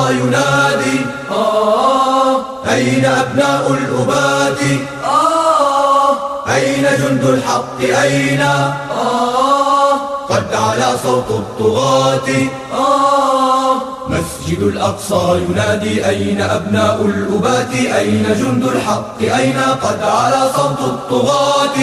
ينادي أين أبناء الأبات أين جند الحق أين قد علا صوت الطغاة مسجد الأقصى ينادي أين أبناء الأبات أين جند الحق أين قد علا صوت الطغاة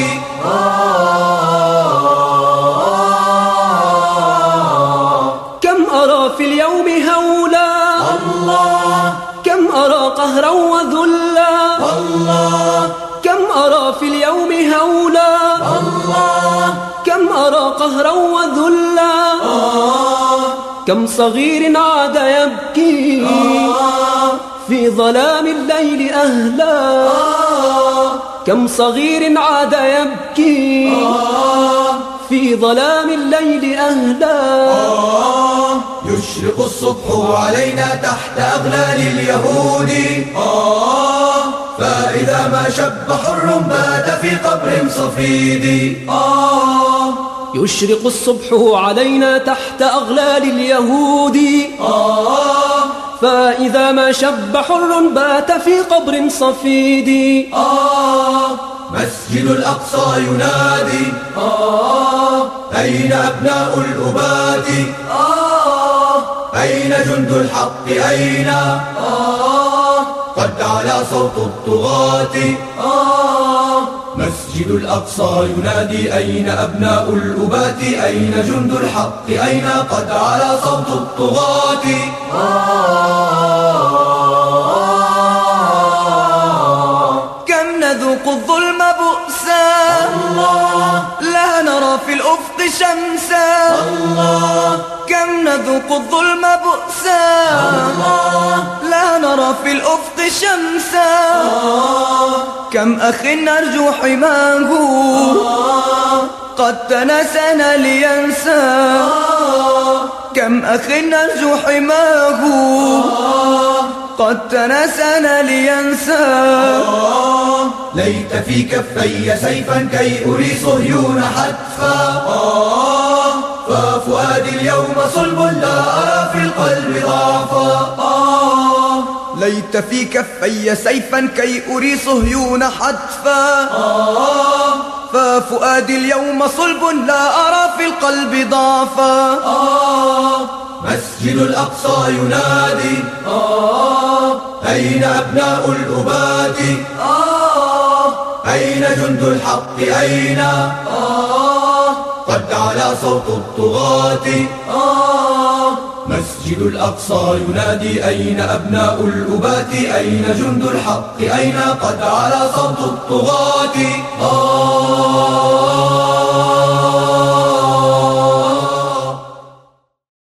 كم أرى في اليوم هولا الله كم أرى قهرا وذلا الله كم أرى في اليوم هولا الله كم أرى قهرا وذلا كم صغير عاد يبكي في ظلام الليل أهلا كم صغير عاد يبكي في ظلام الليل أهلا يشرق الصبح علينا تحت أغلال اليهود فإذا ما شب حر بات في قبر صفيد يشرق الصبح علينا تحت أغلال اليهود فإذا ما شب حر بات في قبر صفيد مسجد الأقصى ينادي أين أبناء الأبات أين جند الحق أين قد علا صوت الطغاة مسجد الأقصى ينادي أين أبناء الأبات أين جند الحق أين قد علا صوت الطغاة كم نذوق الظلم بؤسا لا نرى في الأفق شمسا كم نذوق الظلم بؤسا لا نرى في الأفق شمسا كم أخ نرجو حماه قد تناسانا لينسى كم أخ نرجو حماه قد تناسانا لينسى ليت في كفي سيفا كي أري صهيون حتفا ففؤادي اليوم صلب لا أرى في القلب ضعفا ليت في كفي سيفا كي أري صهيون حتفا ففؤادي اليوم صلب لا أرى في القلب ضعفا مسجد الأقصى ينادي أين أبناء الأبات أين جند الحق أين قد علا صوت الطغاة مسجد الأقصى ينادي أين أبناء الأبات أين جند الحق أين قد علا صوت الطغاة